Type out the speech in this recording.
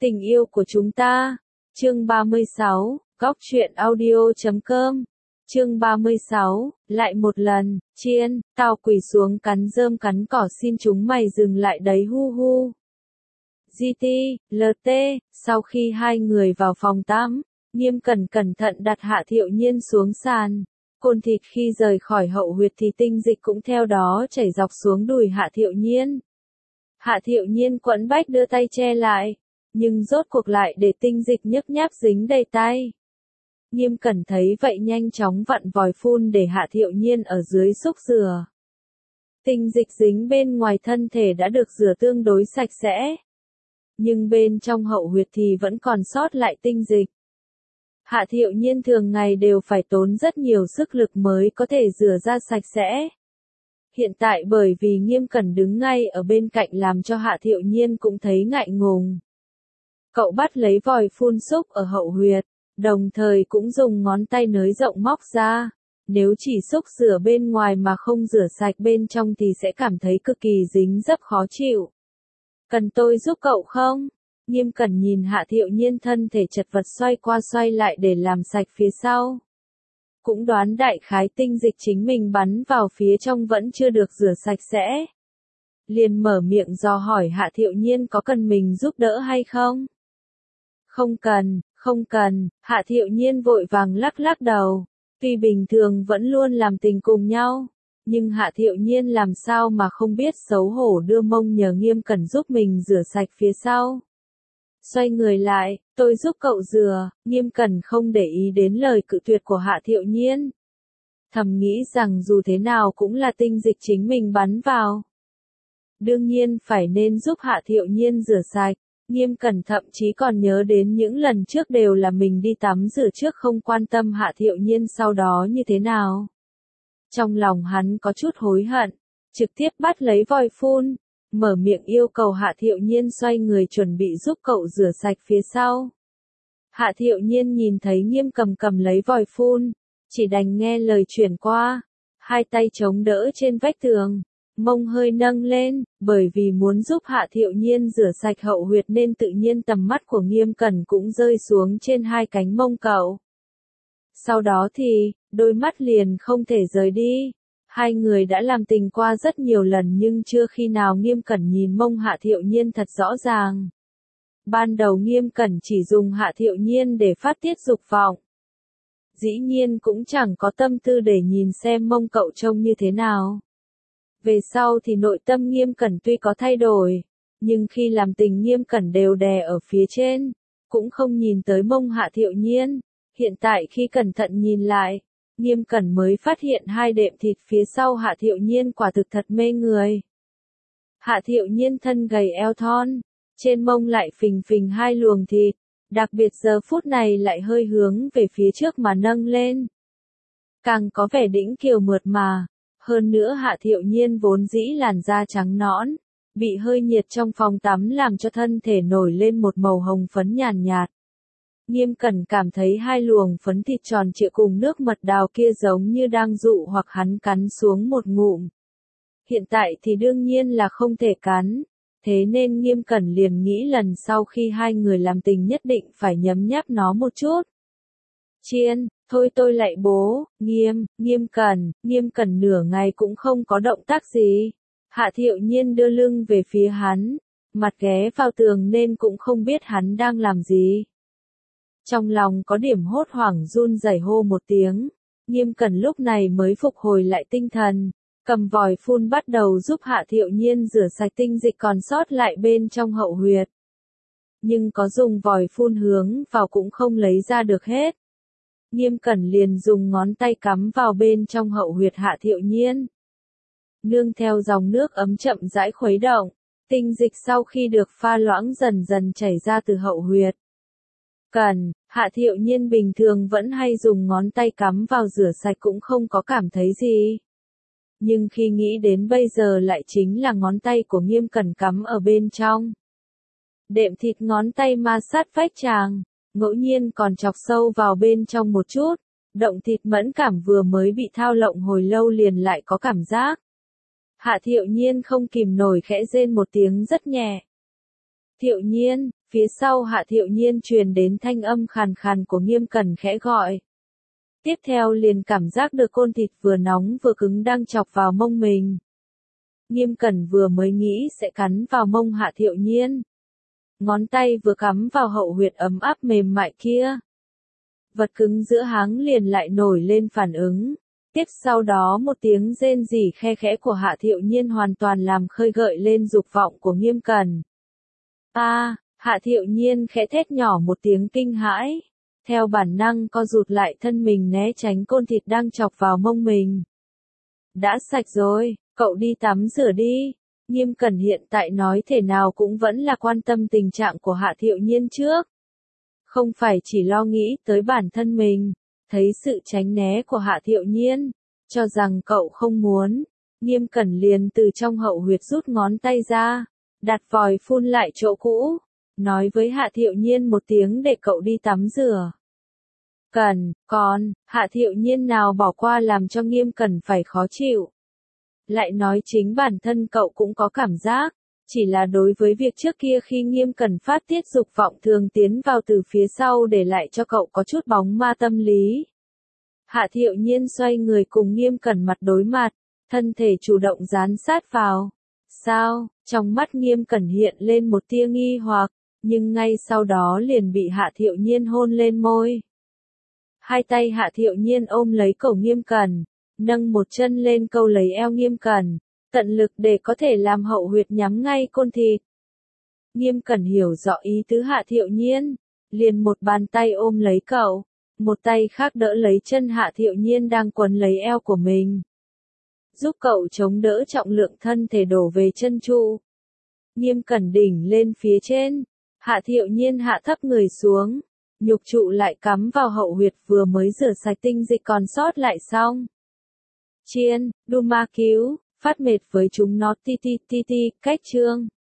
Tình yêu của chúng ta. Chương 36, Góc truyện audio.com. Chương 36, lại một lần, Chiên, tao quỳ xuống cắn rơm cắn cỏ xin chúng mày dừng lại đấy hu hu. GT, LT, sau khi hai người vào phòng tắm, Nghiêm Cẩn cẩn thận đặt Hạ Thiệu Nhiên xuống sàn. Côn thịt khi rời khỏi hậu huyệt thì tinh dịch cũng theo đó chảy dọc xuống đùi Hạ Thiệu Nhiên. Hạ Thiệu Nhiên quẫn bách đưa tay che lại, nhưng rốt cuộc lại để tinh dịch nhấp nháp dính đầy tay. Nghiêm Cẩn thấy vậy nhanh chóng vặn vòi phun để Hạ Thiệu Nhiên ở dưới xúc rửa. Tinh dịch dính bên ngoài thân thể đã được rửa tương đối sạch sẽ, nhưng bên trong hậu huyệt thì vẫn còn sót lại tinh dịch. Hạ Thiệu Nhiên thường ngày đều phải tốn rất nhiều sức lực mới có thể rửa ra sạch sẽ. Hiện tại bởi vì Nghiêm Cẩn đứng ngay ở bên cạnh làm cho Hạ Thiệu Nhiên cũng thấy ngại ngùng. Cậu bắt lấy vòi phun xúc ở hậu huyệt, đồng thời cũng dùng ngón tay nới rộng móc ra. Nếu chỉ xúc rửa bên ngoài mà không rửa sạch bên trong thì sẽ cảm thấy cực kỳ dính dấp khó chịu. Cần tôi giúp cậu không? Nghiêm Cẩn nhìn Hạ Thiệu Nhiên thân thể chật vật xoay qua xoay lại để làm sạch phía sau. Cũng đoán đại khái tinh dịch chính mình bắn vào phía trong vẫn chưa được rửa sạch sẽ. Liền mở miệng dò hỏi Hạ Thiệu Nhiên có cần mình giúp đỡ hay không? Không cần, không cần, Hạ Thiệu Nhiên vội vàng lắc lắc đầu. Tuy bình thường vẫn luôn làm tình cùng nhau, nhưng Hạ Thiệu Nhiên làm sao mà không biết xấu hổ đưa mông nhờ Nghiêm Cẩn giúp mình rửa sạch phía sau. Xoay người lại, tôi giúp cậu rửa, Nghiêm Cẩn không để ý đến lời cự tuyệt của Hạ Thiệu Nhiên. Thầm nghĩ rằng dù thế nào cũng là tinh dịch chính mình bắn vào. Đương nhiên phải nên giúp Hạ Thiệu Nhiên rửa sạch. Nghiêm Cẩn thậm chí còn nhớ đến những lần trước đều là mình đi tắm rửa trước không quan tâm Hạ Thiệu Nhiên sau đó như thế nào. Trong lòng hắn có chút hối hận, trực tiếp bắt lấy vòi phun, mở miệng yêu cầu Hạ Thiệu Nhiên xoay người chuẩn bị giúp cậu rửa sạch phía sau. Hạ Thiệu Nhiên nhìn thấy Nghiêm cầm lấy vòi phun, chỉ đành nghe lời chuyển qua, hai tay chống đỡ trên vách tường. Mông hơi nâng lên, bởi vì muốn giúp Hạ Thiệu Nhiên rửa sạch hậu huyệt nên tự nhiên tầm mắt của Nghiêm Cẩn cũng rơi xuống trên hai cánh mông cậu. Sau đó thì, đôi mắt liền không thể rời đi. Hai người đã làm tình qua rất nhiều lần nhưng chưa khi nào Nghiêm Cẩn nhìn mông Hạ Thiệu Nhiên thật rõ ràng. Ban đầu Nghiêm Cẩn chỉ dùng Hạ Thiệu Nhiên để phát tiết dục vọng. Dĩ nhiên cũng chẳng có tâm tư để nhìn xem mông cậu trông như thế nào. Về sau thì nội tâm Nghiêm Cẩn tuy có thay đổi, nhưng khi làm tình Nghiêm Cẩn đều đè ở phía trên, cũng không nhìn tới mông Hạ Thiệu Nhiên. Hiện tại khi cẩn thận nhìn lại, Nghiêm Cẩn mới phát hiện hai đệm thịt phía sau Hạ Thiệu Nhiên quả thực thật mê người. Hạ Thiệu Nhiên thân gầy eo thon, trên mông lại phình phình hai luồng thịt, đặc biệt giờ phút này lại hơi hướng về phía trước mà nâng lên. Càng có vẻ đĩnh kiều mượt mà. Hơn nữa Hạ Thiệu Nhiên vốn dĩ làn da trắng nõn, bị hơi nhiệt trong phòng tắm làm cho thân thể nổi lên một màu hồng phấn nhàn nhạt. Nghiêm Cẩn cảm thấy hai luồng phấn thịt tròn trịa cùng nước mật đào kia giống như đang dụ hoặc hắn cắn xuống một ngụm. Hiện tại thì đương nhiên là không thể cắn, thế nên Nghiêm Cẩn liền nghĩ lần sau khi hai người làm tình nhất định phải nhấm nháp nó một chút. Chiên. Thôi tôi lại bố, Nghiêm Cẩn nửa ngày cũng không có động tác gì. Hạ Thiệu Nhiên đưa lưng về phía hắn, mặt ghé vào tường nên cũng không biết hắn đang làm gì. Trong lòng có điểm hốt hoảng run rẩy hô một tiếng, Nghiêm Cẩn lúc này mới phục hồi lại tinh thần, cầm vòi phun bắt đầu giúp Hạ Thiệu Nhiên rửa sạch tinh dịch còn sót lại bên trong hậu huyệt. Nhưng có dùng vòi phun hướng vào cũng không lấy ra được hết. Nghiêm Cẩn liền dùng ngón tay cắm vào bên trong hậu huyệt Hạ Thiệu Nhiên. Nương theo dòng nước ấm chậm rãi khuấy động, tinh dịch sau khi được pha loãng dần dần chảy ra từ hậu huyệt. Hạ Thiệu Nhiên bình thường vẫn hay dùng ngón tay cắm vào rửa sạch cũng không có cảm thấy gì. Nhưng khi nghĩ đến bây giờ lại chính là ngón tay của Nghiêm Cẩn cắm ở bên trong. Đệm thịt ngón tay ma sát vách tràng. Ngẫu nhiên còn chọc sâu vào bên trong một chút, động thịt mẫn cảm vừa mới bị thao lộng hồi lâu liền lại có cảm giác. Hạ Thiệu Nhiên không kìm nổi khẽ rên một tiếng rất nhẹ. Thiệu Nhiên, Phía sau Hạ Thiệu Nhiên truyền đến thanh âm khàn khàn của Nghiêm Cẩn khẽ gọi. Tiếp theo liền cảm giác được côn thịt vừa nóng vừa cứng đang chọc vào mông mình. Nghiêm Cẩn vừa mới nghĩ sẽ cắn vào mông Hạ Thiệu Nhiên. Ngón tay vừa cắm vào hậu huyệt ấm áp mềm mại kia. Vật cứng giữa háng liền lại nổi lên phản ứng. Tiếp sau đó một tiếng rên rỉ khe khẽ của Hạ Thiệu Nhiên hoàn toàn làm khơi gợi lên dục vọng của Nghiêm Cẩn. Hạ Thiệu Nhiên khẽ thét nhỏ một tiếng kinh hãi. Theo bản năng co rụt lại thân mình né tránh côn thịt đang chọc vào mông mình. Đã sạch rồi, cậu đi tắm rửa đi. Nghiêm Cẩn hiện tại nói thể nào cũng vẫn là quan tâm tình trạng của Hạ Thiệu Nhiên trước. Không phải chỉ lo nghĩ tới bản thân mình, thấy sự tránh né của Hạ Thiệu Nhiên, cho rằng cậu không muốn. Nghiêm Cẩn liền từ trong hậu huyệt rút ngón tay ra, đặt vòi phun lại chỗ cũ, nói với Hạ Thiệu Nhiên một tiếng để cậu đi tắm rửa. Hạ Thiệu Nhiên nào bỏ qua làm cho Nghiêm Cẩn phải khó chịu. Lại nói chính bản thân cậu cũng có cảm giác, chỉ là đối với việc trước kia khi Nghiêm Cẩn phát tiết dục vọng thường tiến vào từ phía sau để lại cho cậu có chút bóng ma tâm lý. Hạ Thiệu Nhiên xoay người cùng Nghiêm Cẩn mặt đối mặt, thân thể chủ động dán sát vào. Sao? Trong mắt Nghiêm Cẩn hiện lên một tia nghi hoặc, nhưng ngay sau đó liền bị Hạ Thiệu Nhiên hôn lên môi. Hai tay Hạ Thiệu Nhiên ôm lấy cổ Nghiêm Cẩn, nâng một chân lên câu lấy eo Nghiêm Cẩn, tận lực để có thể làm hậu huyệt nhắm ngay côn thịt. Nghiêm Cẩn hiểu rõ ý tứ Hạ Thiệu Nhiên, liền một bàn tay ôm lấy cậu, một tay khác đỡ lấy chân Hạ Thiệu Nhiên đang quấn lấy eo của mình. Giúp cậu chống đỡ trọng lượng thân thể đổ về chân trụ. Nghiêm Cẩn đỉnh lên phía trên, Hạ Thiệu Nhiên hạ thấp người xuống, nhục trụ lại cắm vào hậu huyệt vừa mới rửa sạch tinh dịch còn sót lại xong. Chiên, đu ma cứu, phát mệt với chúng nó ti, cách chương.